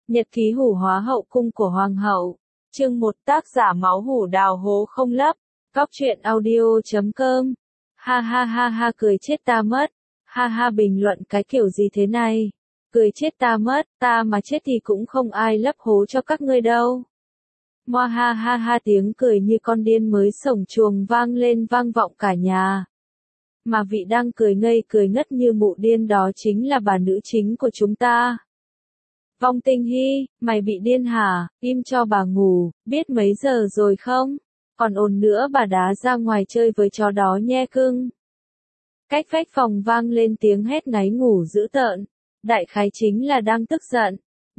Nhật ký hủ hóa hậu cung của Hoàng hậu. Chương 1, tác giả máu hủ đào hố không lấp. Góc truyện audio.com. Ha ha ha ha, cười chết ta mất. Ha ha, bình luận cái kiểu gì thế này? Cười chết ta mất, ta mà chết thì cũng không ai lấp hố cho các ngươi đâu. Moa ha ha ha, tiếng cười như con điên mới sổng chuồng vang lên vang vọng cả nhà. Mà vị đang cười ngây cười ngất như mụ điên đó chính là bà nữ chính của chúng ta. Vong Tinh Hy, mày bị điên hả? Im cho bà ngủ, biết mấy giờ rồi không? Còn ồn nữa bà đá ra ngoài chơi với chó đó nhe cưng. Cách vách phòng vang lên tiếng hét ngáy ngủ dữ tợn. Đại khái chính là đang tức giận.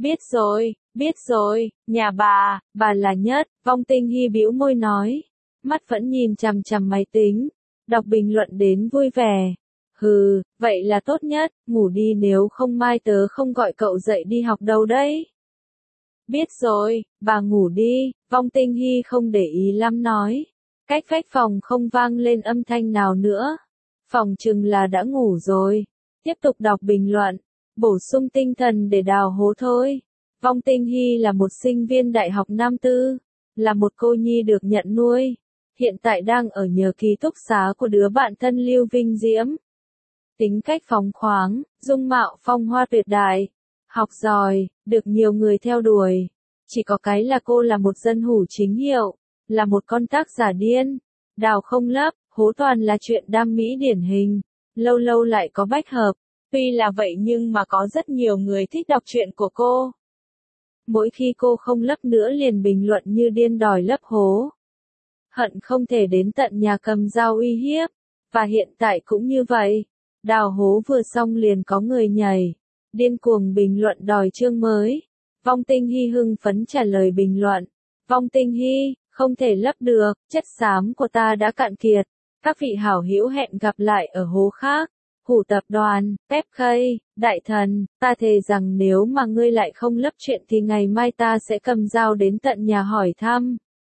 Biết rồi, nhà bà là nhất. Vong Tinh Hy bĩu môi nói. Mắt vẫn nhìn chằm chằm máy tính. Đọc bình luận đến vui vẻ. Hừ, vậy là tốt nhất, ngủ đi nếu không mai tớ không gọi cậu dậy đi học đâu đấy. Biết rồi, bà ngủ đi, Vong Tinh Hy không để ý lắm nói. Cách vách phòng không vang lên âm thanh nào nữa. Phòng chừng là đã ngủ rồi. Tiếp tục đọc bình luận, bổ sung tinh thần để đào hố thôi. Vong Tinh Hy là một sinh viên đại học năm tư, là một cô nhi được nhận nuôi. Hiện tại đang ở nhờ ký túc xá của đứa bạn thân Lưu Vinh Diễm. Tính cách phóng khoáng, dung mạo phong hoa tuyệt đại, học giỏi, được nhiều người theo đuổi. Chỉ có cái là cô là một dân hủ chính hiệu, là một con tác giả điên. Đào không lấp, hố toàn là chuyện đam mỹ điển hình, lâu lâu lại có bách hợp. Tuy là vậy nhưng mà có rất nhiều người thích đọc truyện của cô. Mỗi khi cô không lấp nữa liền bình luận như điên đòi lấp hố. Hận không thể đến tận nhà cầm dao uy hiếp. Và hiện tại cũng như vậy. Đào hố vừa xong liền có người nhảy. Điên cuồng bình luận đòi chương mới. Vong Tinh Hy hưng phấn trả lời bình luận. Vong Tinh Hy, không thể lấp được, chất xám của ta đã cạn kiệt. Các vị hảo hữu hẹn gặp lại ở hố khác. Hủ tập đoàn, FK, đại thần, ta thề rằng nếu mà ngươi lại không lấp chuyện thì ngày mai ta sẽ cầm dao đến tận nhà hỏi thăm.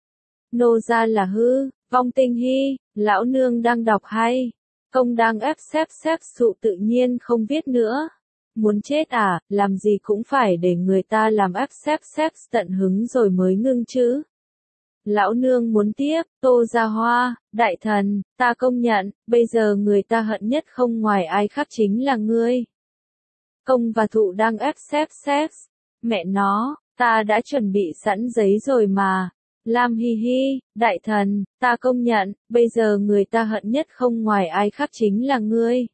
Nô ra là hư, Vong Tinh Hy, lão nương đang đọc hay. Công đang ép xếp sụ tự nhiên không viết nữa. Muốn chết à, làm gì cũng phải để người ta làm ép xếp tận hứng rồi mới ngưng chứ. Lão nương muốn tiếp, Tô Gia Hoa, đại thần, ta công nhận, bây giờ người ta hận nhất không ngoài ai khác chính là ngươi. Công và thụ đang ép xếp, mẹ nó, ta đã chuẩn bị sẵn giấy rồi mà. Lam hi hi, đại thần, ta công nhận, bây giờ người ta hận nhất không ngoài ai khác chính là ngươi.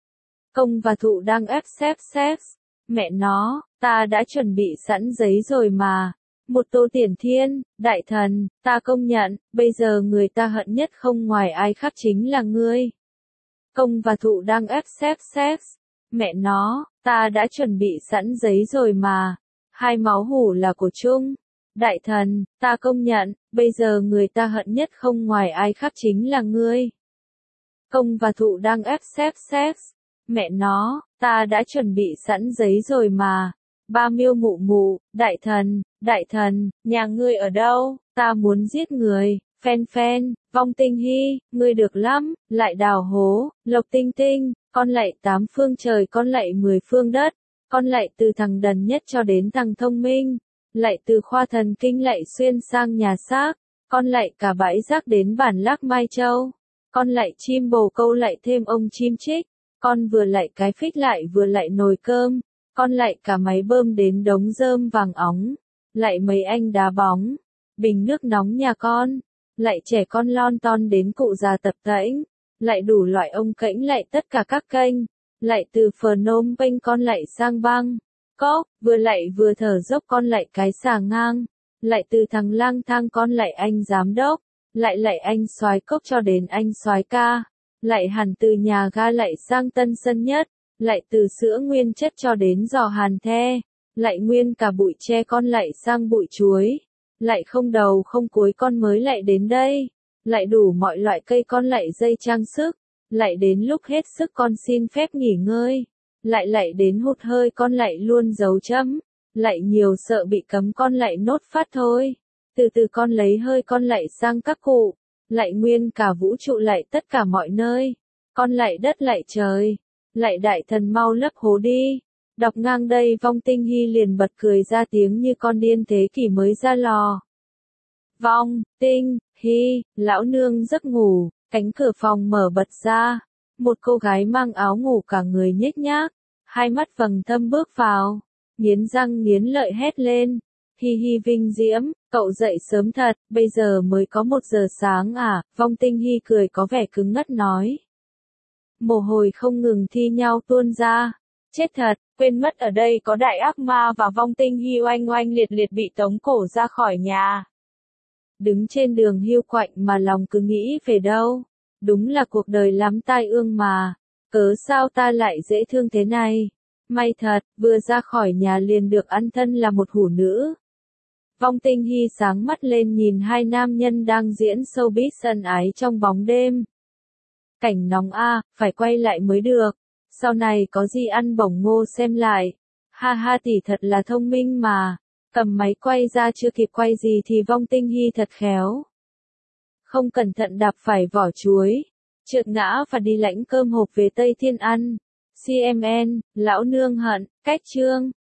Công và thụ đang ép xếp, mẹ nó, ta đã chuẩn bị sẵn giấy rồi mà. Một Tô Tiền Thiên, đại thần, ta công nhận, bây giờ người ta hận nhất không ngoài ai khác chính là ngươi. Công và thụ đang ép xếp, mẹ nó, ta đã chuẩn bị sẵn giấy rồi mà. Hai máu hủ là của chung. Đại thần, ta công nhận, bây giờ người ta hận nhất không ngoài ai khác chính là ngươi. Công và thụ đang ép xếp, mẹ nó, ta đã chuẩn bị sẵn giấy rồi mà. Ba Miêu mụ, đại thần, nhà ngươi ở đâu, ta muốn giết người, phen, Vong Tinh Hy, ngươi được lắm, lại đào hố, Lộc Tinh Tinh, con lạy 8 phương trời con lạy 10 phương đất, con lạy từ thằng đần nhất cho đến thằng thông minh. Lại từ khoa thần kinh lại xuyên sang nhà xác, con lại cả bãi rác đến bản Lác Mai Châu, con lại chim bồ câu lại thêm ông chim chích, con vừa lại cái phích lại vừa lại nồi cơm, con lại cả máy bơm đến đống rơm vàng óng, lại mấy anh đá bóng, bình nước nóng nhà con, lại trẻ con lon ton đến cụ già tập tễnh, lại đủ loại ông kễnh lại tất cả các kênh, lại từ Phnom Penh con lại sang băng. Cốc, vừa lại vừa thở dốc con lại cái xà ngang, lại từ thằng lang thang con lại anh giám đốc, lại anh soái cốc cho đến anh soái ca, lại hẳn từ nhà ga lại sang Tân Sân Nhất, lại từ sữa nguyên chất cho đến giò hàn the, lại nguyên cả bụi tre con lại sang bụi chuối, lại không đầu không cuối con mới lại đến đây, lại đủ mọi loại cây con lại dây trang sức, lại đến lúc hết sức con xin phép nghỉ ngơi. Lại đến hụt hơi con lại luôn dấu chấm, lại nhiều sợ bị cấm con lại nốt phát thôi. Từ từ con lấy hơi con lại sang các cụ, lại nguyên cả vũ trụ lại tất cả mọi nơi. Con lại đất lại trời, lại đại thần mau lấp hố đi. Đọc ngang đây Vong Tinh Hy liền bật cười ra tiếng như con điên thế kỷ mới ra lò. Vong Tinh Hy, lão nương giấc ngủ, cánh cửa phòng mở bật ra. Một cô gái mang áo ngủ cả người nhếch nhác, hai mắt vầng thâm bước vào, nghiến răng nghiến lợi hét lên. Hi hi Vinh Diễm, cậu dậy sớm thật, bây giờ mới có 1 giờ sáng à, Vong Tinh Hy cười có vẻ cứng ngắt nói. Mồ hôi không ngừng thi nhau tuôn ra. Chết thật, quên mất ở đây có đại ác ma và Vong Tinh Hy oanh oanh liệt liệt bị tống cổ ra khỏi nhà. Đứng trên đường hiu quạnh mà lòng cứ nghĩ về đâu. Đúng là cuộc đời lắm tai ương mà. Cớ sao ta lại dễ thương thế này? May thật, vừa ra khỏi nhà liền được ăn thân là một hủ nữ. Vong Tinh Hy sáng mắt lên nhìn hai nam nhân đang diễn showbiz ân ái trong bóng đêm. Cảnh nóng a, phải quay lại mới được. Sau này có gì ăn bổng ngô xem lại. Ha ha tỷ thật là thông minh mà. Cầm máy quay ra chưa kịp quay gì thì Vong Tinh Hy thật khéo. Không cẩn thận đạp phải vỏ chuối. Trượt ngã và đi lãnh cơm hộp về Tây Thiên ăn. CMN, lão nương hận, cách chương.